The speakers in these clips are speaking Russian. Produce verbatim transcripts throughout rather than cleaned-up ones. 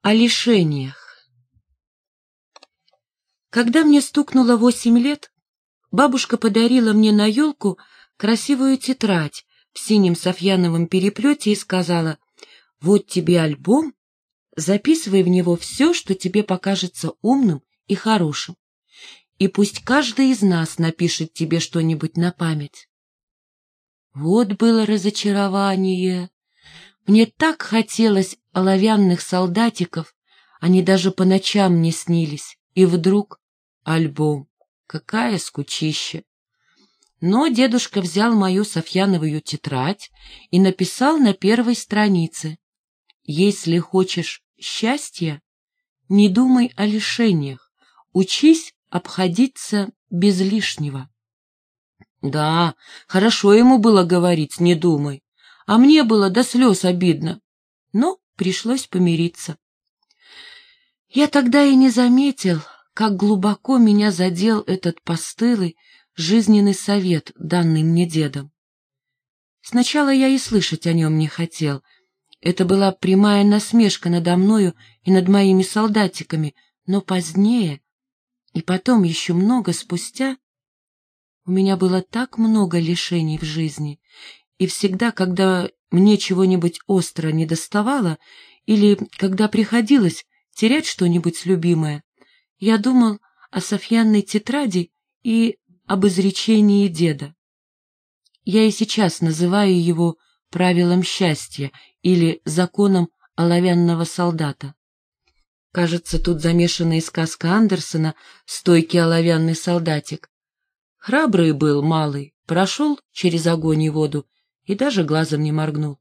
О лишениях. Когда мне стукнуло восемь лет, бабушка подарила мне на елку красивую тетрадь в синем софьяновом переплете и сказала: «Вот тебе альбом, записывай в него все, что тебе покажется умным и хорошим, и пусть каждый из нас напишет тебе что-нибудь на память». Вот было разочарование. Мне так хотелось оловянных солдатиков, они даже по ночам не снились, и вдруг альбом. Какая скучища! Но дедушка взял мою софьяновую тетрадь и написал на первой странице: «Если хочешь счастья, не думай о лишениях, учись обходиться без лишнего». Да, хорошо ему было говорить «не думай», а мне было до слез обидно, но пришлось помириться. Я тогда и не заметил, как глубоко меня задел этот постылый жизненный совет, данный мне дедом. Сначала я и слышать о нем не хотел. Это была прямая насмешка надо мною и над моими солдатиками, но позднее, и потом еще много спустя, у меня было так много лишений в жизни, и всегда, когда мне чего-нибудь остро недоставало или когда приходилось терять что-нибудь любимое, я думал о софьянной тетради и об изречении деда. Я и сейчас называю его правилом счастья или законом оловянного солдата. Кажется, тут замешана и сказка Андерсена «Стойкий оловянный солдатик». Храбрый был малый, прошел через огонь и воду и даже глазом не моргнул.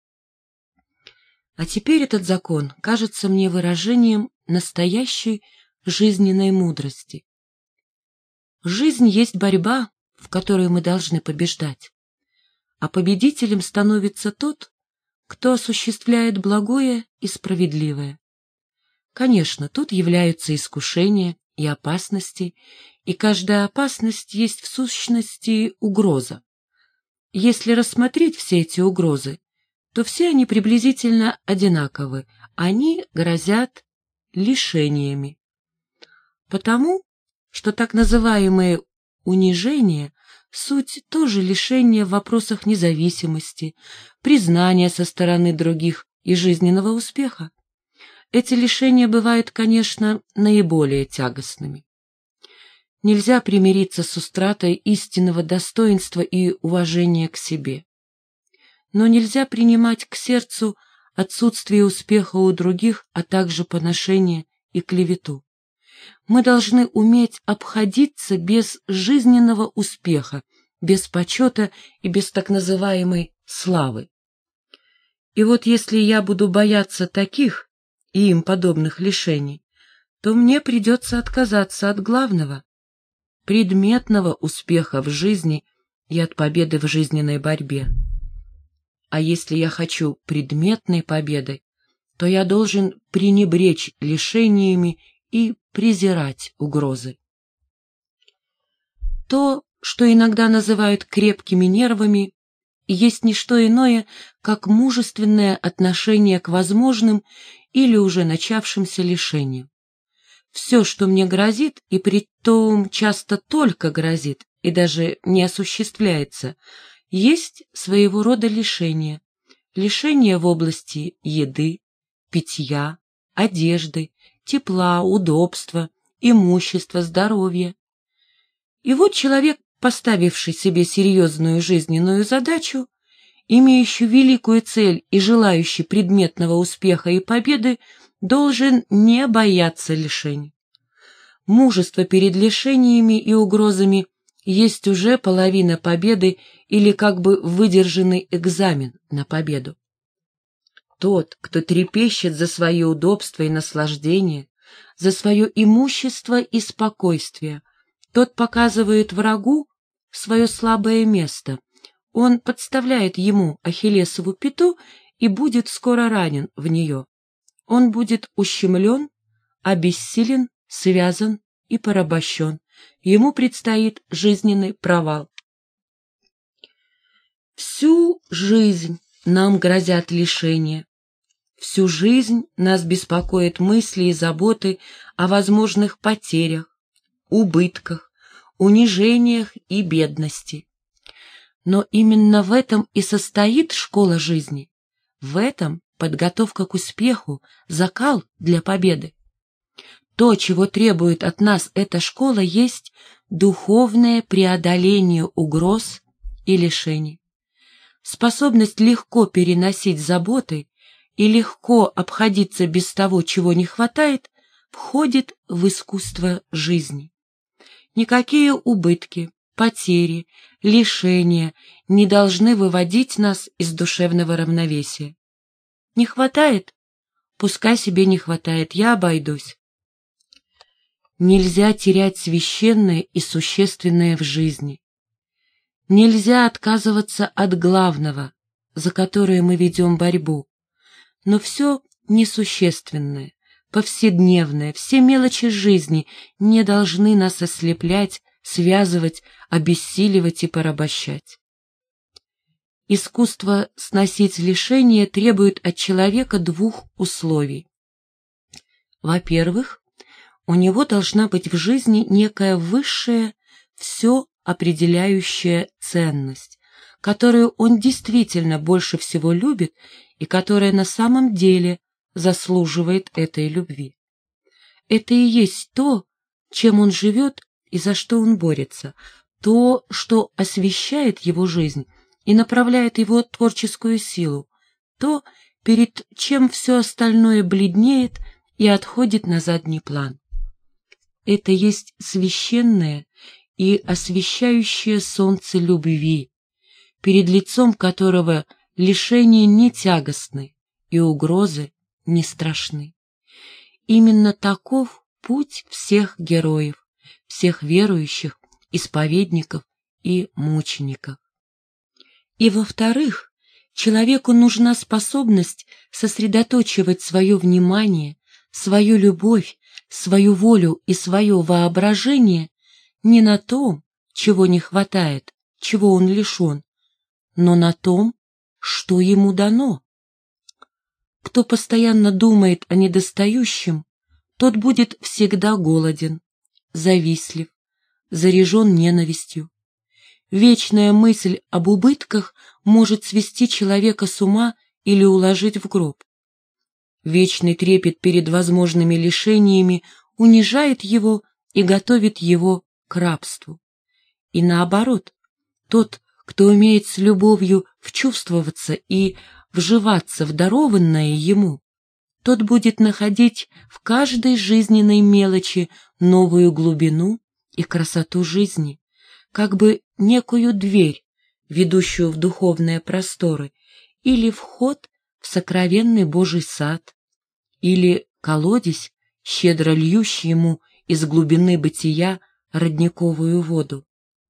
А теперь этот закон кажется мне выражением настоящей жизненной мудрости. Жизнь есть борьба, в которой мы должны побеждать, а победителем становится тот, кто осуществляет благое и справедливое. Конечно, тут являются искушения и опасности, и каждая опасность есть в сущности угроза. Если рассмотреть все эти угрозы, то все они приблизительно одинаковы, они грозят лишениями. Потому что так называемые унижения — суть тоже лишения в вопросах независимости, признания со стороны других и жизненного успеха. Эти лишения бывают, конечно, наиболее тягостными. Нельзя примириться с устратой истинного достоинства и уважения к себе. Но нельзя принимать к сердцу отсутствие успеха у других, а также поношение и клевету. Мы должны уметь обходиться без жизненного успеха, без почета и без так называемой славы. И вот если я буду бояться таких и им подобных лишений, то мне придется отказаться от главного, предметного успеха в жизни и от победы в жизненной борьбе. А если я хочу предметной победы, то я должен пренебречь лишениями и презирать угрозы. То, что иногда называют крепкими нервами, есть не что иное, как мужественное отношение к возможным или уже начавшимся лишениям. Все, что мне грозит, и притом часто только грозит и даже не осуществляется, есть своего рода лишения. Лишения в области еды, питья, одежды, тепла, удобства, имущества, здоровья. И вот человек, поставивший себе серьезную жизненную задачу, имеющий великую цель и желающий предметного успеха и победы, должен не бояться лишений. Мужество перед лишениями и угрозами есть уже половина победы или как бы выдержанный экзамен на победу. Тот, кто трепещет за свое удобство и наслаждение, за свое имущество и спокойствие, тот показывает врагу свое слабое место. Он подставляет ему ахиллесову пяту и будет скоро ранен в нее. Он будет ущемлен, обессилен, связан и порабощен. Ему предстоит жизненный провал. Всю жизнь нам грозят лишения, Всю жизнь нас беспокоят мысли и заботы о возможных потерях, убытках, унижениях и бедности. Но именно в этом и состоит школа жизни. В этом подготовка к успеху, закал для победы. То, чего требует от нас эта школа, есть духовное преодоление угроз и лишений. Способность легко переносить заботы и легко обходиться без того, чего не хватает, входит в искусство жизни. Никакие убытки, потери, лишения не должны выводить нас из душевного равновесия. Не хватает? Пускай себе не хватает, я обойдусь. Нельзя терять священное и существенное в жизни. Нельзя отказываться от главного, за которое мы ведем борьбу. Но все несущественное, повседневное, все мелочи жизни не должны нас ослеплять, связывать, обессиливать и порабощать. Искусство сносить лишения требует от человека двух условий. Во-первых, у него должна быть в жизни некая высшая, все определяющая ценность, которую он действительно больше всего любит и которая на самом деле заслуживает этой любви. Это и есть то, чем он живет и за что он борется, то, что освещает его жизнь и направляет его творческую силу, то, перед чем все остальное бледнеет и отходит на задний план. Это есть священное и освещающее солнце любви, перед лицом которого лишения не тягостны и угрозы не страшны. Именно таков путь всех героев, всех верующих, исповедников и мучеников. И во-вторых, человеку нужна способность сосредоточивать свое внимание, свою любовь, свою волю и свое воображение не на том, чего не хватает, чего он лишен, но на том, что ему дано. Кто постоянно думает о недостающем, тот будет всегда голоден, завистлив, заряжен ненавистью. Вечная мысль об убытках может свести человека с ума или уложить в гроб. Вечный трепет перед возможными лишениями унижает его и готовит его к рабству. И наоборот, тот, кто умеет с любовью вчувствоваться и вживаться в дарованное ему, тот будет находить в каждой жизненной мелочи новую глубину и красоту жизни, как бы некую дверь, ведущую в духовные просторы, или вход в сокровенный Божий сад, или колодезь, щедро льющий ему из глубины бытия родниковую воду.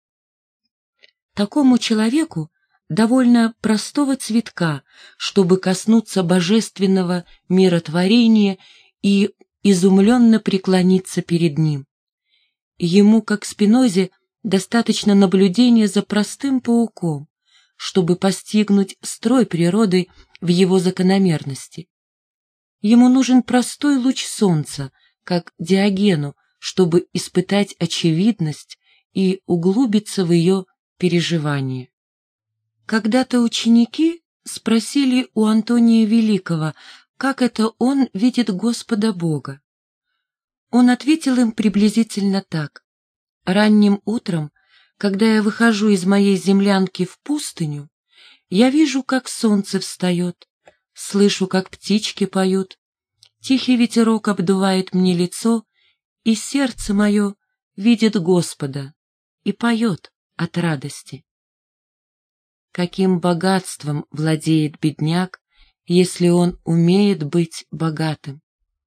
Такому человеку довольно простого цветка, чтобы коснуться божественного миротворения и изумленно преклониться перед ним. Ему, как Спинозе, достаточно наблюдения за простым пауком, чтобы постигнуть строй природы в его закономерности. Ему нужен простой луч солнца, как Диогену, чтобы испытать очевидность и углубиться в ее переживание. Когда-то ученики спросили у Антония Великого, как это он видит Господа Бога. Он ответил им приблизительно так: «Ранним утром, когда я выхожу из моей землянки в пустыню, я вижу, как солнце встает, слышу, как птички поют, тихий ветерок обдувает мне лицо, и сердце мое видит Господа и поет от радости». Каким богатством владеет бедняк, если он умеет быть богатым?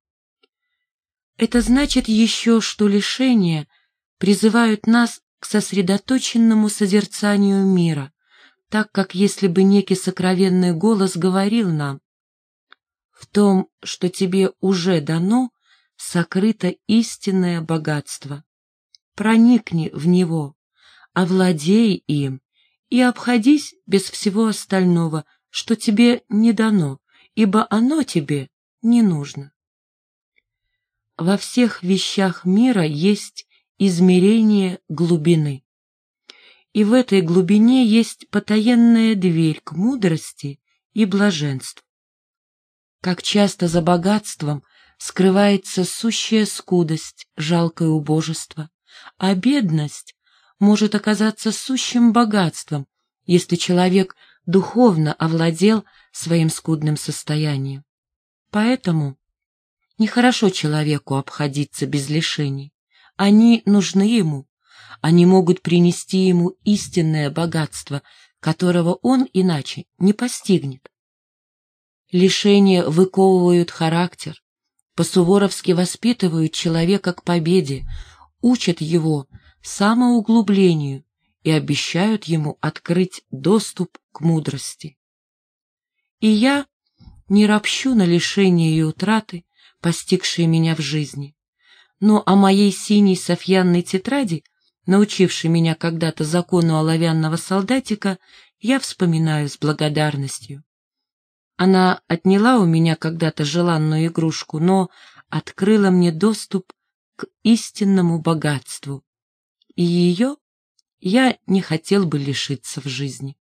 Это значит еще, что лишения призывают нас к сосредоточенному созерцанию мира, так как если бы некий сокровенный голос говорил нам: «В том, что тебе уже дано, сокрыто истинное богатство. Проникни в него, овладей им и обходись без всего остального, что тебе не дано ибо оно тебе не нужно. Во всех вещах мира есть измерение глубины. И в этой глубине есть потаенная дверь к мудрости и блаженству. Как часто за богатством скрывается сущая скудость, жалкое убожество, а бедность может оказаться сущим богатством, если человек духовно овладел своим скудным состоянием. Поэтому нехорошо человеку обходиться без лишений. Они нужны ему, они могут принести ему истинное богатство, которого он иначе не постигнет. Лишения выковывают характер, по-суворовски воспитывают человека к победе, учат его самоуглублению и обещают ему открыть доступ к мудрости. И я не ропщу на лишения и утраты, постигшие меня в жизни, но о моей синей софьянной тетради, научившей меня когда-то закону оловянного солдатика, я вспоминаю с благодарностью. Она отняла у меня когда-то желанную игрушку, но открыла мне доступ к истинному богатству, и ее я не хотел бы лишиться в жизни.